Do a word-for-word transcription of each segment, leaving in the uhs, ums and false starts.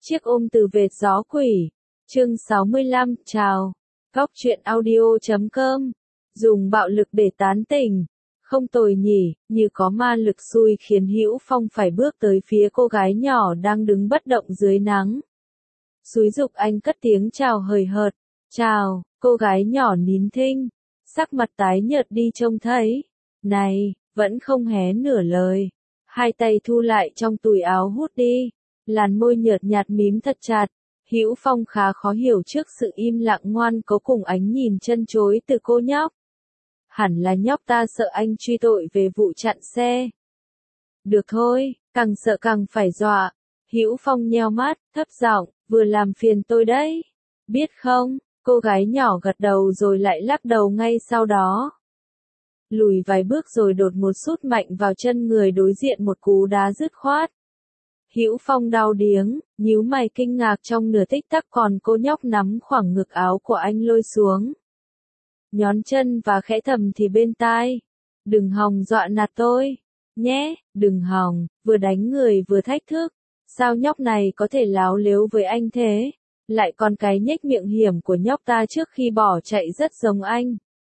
Chiếc ôm từ vệt gió quỷ. Chương sáu mươi lăm, chào. Góc truyện audio chấm com. Dùng bạo lực để tán tỉnh. Không tồi nhỉ, như có ma lực xui khiến Hữu Phong phải bước tới phía cô gái nhỏ đang đứng bất động dưới nắng. Xúi giục anh cất tiếng chào hời hợt. Chào, cô gái nhỏ nín thinh. Sắc mặt tái nhợt đi trông thấy. Này, vẫn không hé nửa lời. Hai tay thu lại trong túi áo hút đi. Làn môi nhợt nhạt mím thật chặt. Hữu Phong khá khó hiểu trước sự im lặng ngoan cố cùng ánh nhìn chân chối từ cô nhóc. Hẳn là nhóc ta sợ anh truy tội về vụ chặn xe. Được thôi, càng sợ càng phải dọa. Hữu Phong nheo mắt, thấp giọng, vừa làm phiền tôi đấy. Biết không, cô gái nhỏ gật đầu rồi lại lắc đầu ngay sau đó. Lùi vài bước rồi đột một sút mạnh vào chân người đối diện một cú đá dứt khoát. Hữu Phong đau điếng, nhíu mày kinh ngạc trong nửa tích tắc còn cô nhóc nắm khoảng ngực áo của anh lôi xuống. Nhón chân và khẽ thầm thì bên tai. Đừng hòng dọa nạt tôi. Nhé, đừng hòng, vừa đánh người vừa thách thức. Sao nhóc này có thể láo lếu với anh thế? Lại còn cái nhếch miệng hiểm của nhóc ta trước khi bỏ chạy rất giống anh.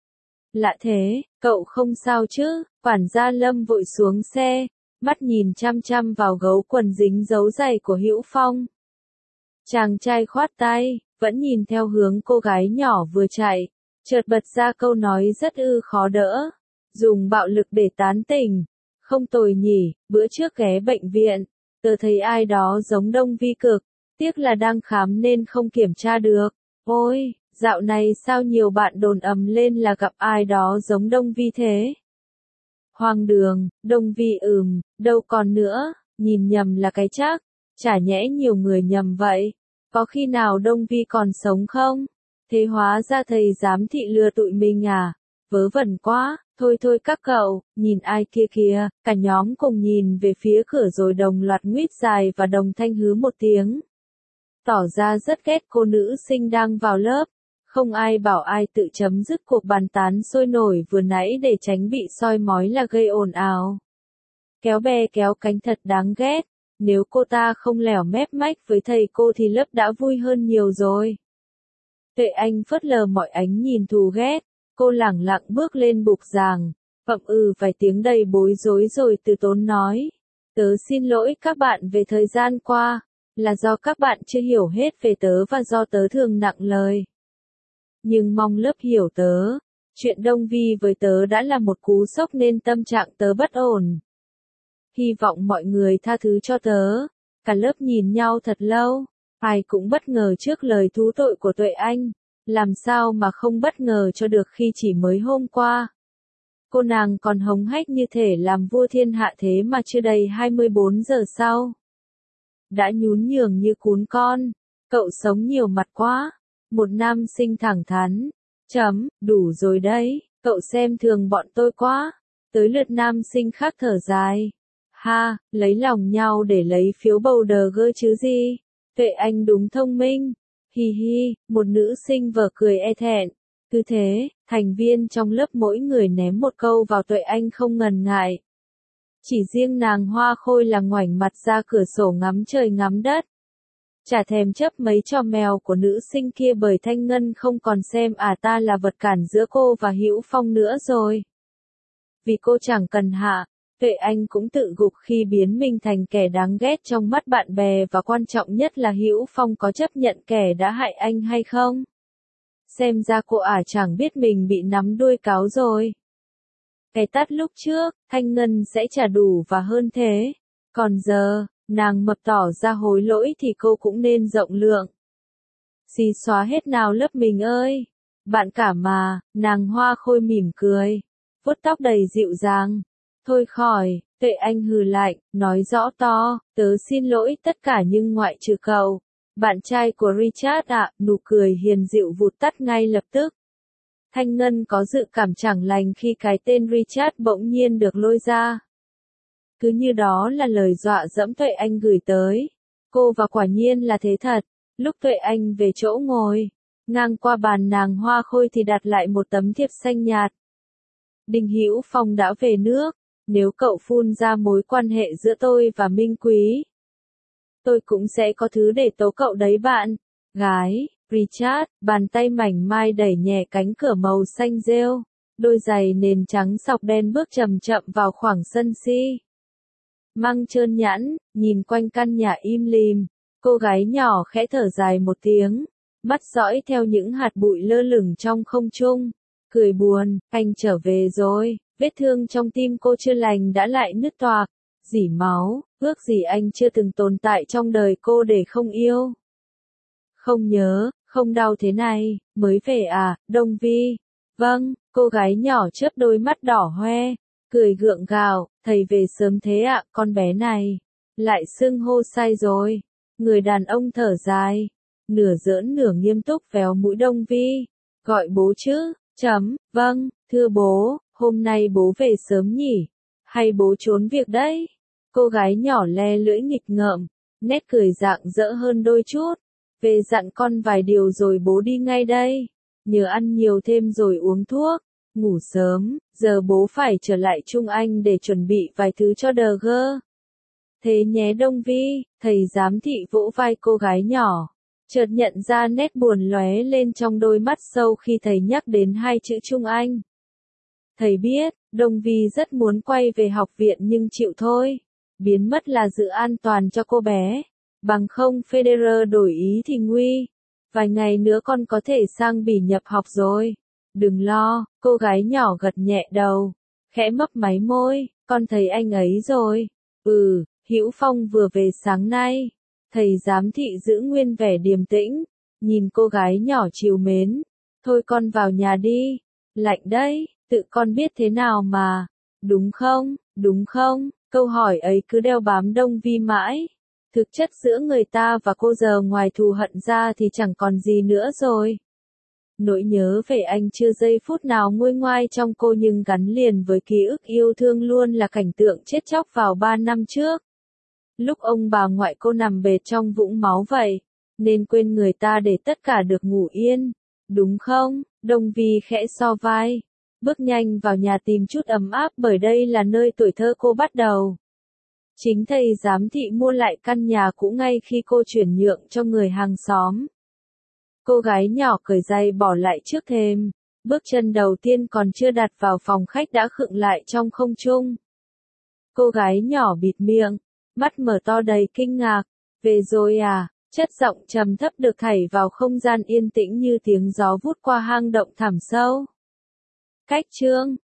Lạ thế, cậu không sao chứ? Quản gia Lâm vội xuống xe. Mắt nhìn chăm chăm vào gấu quần dính dấu giày của Hữu Phong. Chàng trai khoát tay, vẫn nhìn theo hướng cô gái nhỏ vừa chạy, chợt bật ra câu nói rất ư khó đỡ. Dùng bạo lực để tán tỉnh. Không tồi nhỉ, bữa trước ghé bệnh viện, tớ thấy ai đó giống Đông Vi cực, tiếc là đang khám nên không kiểm tra được. Ôi, dạo này sao nhiều bạn đồn ầm lên là gặp ai đó giống Đông Vi thế? Hoang đường, Đông Vi ừm, đâu còn nữa, nhìn nhầm là cái chắc, chả nhẽ nhiều người nhầm vậy, có khi nào Đông Vi còn sống không? Thế hóa ra thầy giám thị lừa tụi mình à, vớ vẩn quá, thôi thôi các cậu, nhìn ai kia kìa, cả nhóm cùng nhìn về phía cửa rồi đồng loạt nguýt dài và đồng thanh hứ một tiếng. Tỏ ra rất ghét cô nữ sinh đang vào lớp. Không ai bảo ai tự chấm dứt cuộc bàn tán sôi nổi vừa nãy để tránh bị soi mói là gây ồn ào. Kéo bè kéo cánh thật đáng ghét, nếu cô ta không lẻo mép mách với thầy cô thì lớp đã vui hơn nhiều rồi. Tuệ Anh phớt lờ mọi ánh nhìn thù ghét, cô lẳng lặng bước lên bục giảng, phậm ừ vài tiếng đầy bối rối rồi từ tốn nói. Tớ xin lỗi các bạn về thời gian qua, là do các bạn chưa hiểu hết về tớ và do tớ thường nặng lời. Nhưng mong lớp hiểu tớ, chuyện Đông Vi với tớ đã là một cú sốc nên tâm trạng tớ bất ổn. Hy vọng mọi người tha thứ cho tớ. Cả lớp nhìn nhau thật lâu, ai cũng bất ngờ trước lời thú tội của Tuệ Anh, làm sao mà không bất ngờ cho được khi chỉ mới hôm qua. Cô nàng còn hống hách như thể làm vua thiên hạ thế mà chưa đầy hai mươi bốn giờ sau. Đã nhún nhường như cún con, cậu sống nhiều mặt quá. Một nam sinh thẳng thắn. Chấm, đủ rồi đấy, cậu xem thường bọn tôi quá. Tới lượt nam sinh khác thở dài. Ha, lấy lòng nhau để lấy phiếu bầu đờ gơ chứ gì. Tuệ Anh đúng thông minh. Hi hi, một nữ sinh vờ cười e thẹn. Cứ thế, thành viên trong lớp mỗi người ném một câu vào Tuệ Anh không ngần ngại. Chỉ riêng nàng Hoa Khôi là ngoảnh mặt ra cửa sổ ngắm trời ngắm đất. Chả thèm chấp mấy trò mèo của nữ sinh kia bởi Thanh Ngân không còn xem à ta là vật cản giữa cô và Hữu Phong nữa rồi. Vì cô chẳng cần hạ, Tuệ Anh cũng tự gục khi biến mình thành kẻ đáng ghét trong mắt bạn bè và quan trọng nhất là Hữu Phong có chấp nhận kẻ đã hại anh hay không. Xem ra cô ả chẳng biết mình bị nắm đuôi cáo rồi. Cái tát lúc trước, Thanh Ngân sẽ trả đủ và hơn thế. Còn giờ, nàng mập tỏ ra hối lỗi thì cô cũng nên rộng lượng. Xì xóa hết nào lớp mình ơi. Bạn cả mà, nàng Hoa Khôi mỉm cười. Vuốt tóc đầy dịu dàng. Thôi khỏi, Tuệ Anh hừ lạnh, nói rõ to, tớ xin lỗi tất cả nhưng ngoại trừ cậu. Bạn trai của Richard ạ, nụ cười hiền dịu vụt tắt ngay lập tức. Thanh Ngân có dự cảm chẳng lành khi cái tên Richard bỗng nhiên được lôi ra. Cứ như đó là lời dọa dẫm Tuệ Anh gửi tới. Cô và quả nhiên là thế thật. Lúc Tuệ Anh về chỗ ngồi, ngang qua bàn nàng Hoa Khôi thì đặt lại một tấm thiệp xanh nhạt. Đinh Hữu Phong đã về nước. Nếu cậu phun ra mối quan hệ giữa tôi và Minh Quý, Tôi cũng sẽ có thứ để tố cậu đấy bạn. Gái, Richard, bàn tay mảnh mai đẩy nhẹ cánh cửa màu xanh rêu. Đôi giày nền trắng sọc đen bước chậm chậm vào khoảng sân si. Măng trơn nhẵn, nhìn quanh căn nhà im lìm. Cô gái nhỏ khẽ thở dài một tiếng. Mắt dõi theo những hạt bụi lơ lửng trong không trung. Cười buồn, anh trở về rồi. Vết thương trong tim cô chưa lành đã lại nứt toạc. Dỉ máu, ước gì anh chưa từng tồn tại trong đời cô để không yêu. Không nhớ, không đau thế này, mới về à, Đông Vi. Vâng, cô gái nhỏ chớp đôi mắt đỏ hoe, cười gượng gạo, thầy về sớm thế ạ, con bé này. Lại xưng hô sai rồi. Người đàn ông thở dài, nửa giỡn nửa nghiêm túc véo mũi Đông Vi. Gọi bố chứ, chấm, vâng, thưa bố, hôm nay bố về sớm nhỉ? Hay bố trốn việc đấy? Cô gái nhỏ le lưỡi nghịch ngợm, nét cười rạng rỡ hơn đôi chút. Về dặn con vài điều rồi bố đi ngay đây. Nhớ ăn nhiều thêm rồi uống thuốc. Ngủ sớm, giờ bố phải trở lại Trung Anh để chuẩn bị vài thứ cho đờ gơ. Thế nhé Đông Vi, thầy giám thị vỗ vai cô gái nhỏ. Chợt nhận ra nét buồn lóe lên trong đôi mắt sâu khi thầy nhắc đến hai chữ Trung Anh. Thầy biết, Đông Vi rất muốn quay về học viện nhưng chịu thôi. Biến mất là giữ an toàn cho cô bé. Bằng không Federer đổi ý thì nguy. Vài ngày nữa con có thể sang Bỉ nhập học rồi. Đừng lo, cô gái nhỏ gật nhẹ đầu. Khẽ mấp máy môi, con thấy anh ấy rồi. Ừ, Hữu Phong vừa về sáng nay. Thầy giám thị giữ nguyên vẻ điềm tĩnh. Nhìn cô gái nhỏ trìu mến. Thôi con vào nhà đi. Lạnh đấy, tự con biết thế nào mà. Đúng không, đúng không? Câu hỏi ấy cứ đeo bám Đông Vi mãi. Thực chất giữa người ta và cô giờ ngoài thù hận ra thì chẳng còn gì nữa rồi. Nỗi nhớ về anh chưa giây phút nào nguôi ngoai trong cô nhưng gắn liền với ký ức yêu thương luôn là cảnh tượng chết chóc vào ba năm trước. Lúc ông bà ngoại cô nằm bệt trong vũng máu vậy, nên quên người ta để tất cả được ngủ yên. Đúng không? Đông Vi khẽ so vai. Bước nhanh vào nhà tìm chút ấm áp bởi đây là nơi tuổi thơ cô bắt đầu. Chính thầy giám thị mua lại căn nhà cũ ngay khi cô chuyển nhượng cho người hàng xóm. Cô gái nhỏ cởi giày bỏ lại trước thềm. Bước chân đầu tiên còn chưa đặt vào phòng khách đã khựng lại trong không trung. Cô gái nhỏ bịt miệng, mắt mở to đầy kinh ngạc. Về rồi à? Chất giọng trầm thấp được thảy vào không gian yên tĩnh như tiếng gió vút qua hang động thẳm sâu. Cách chương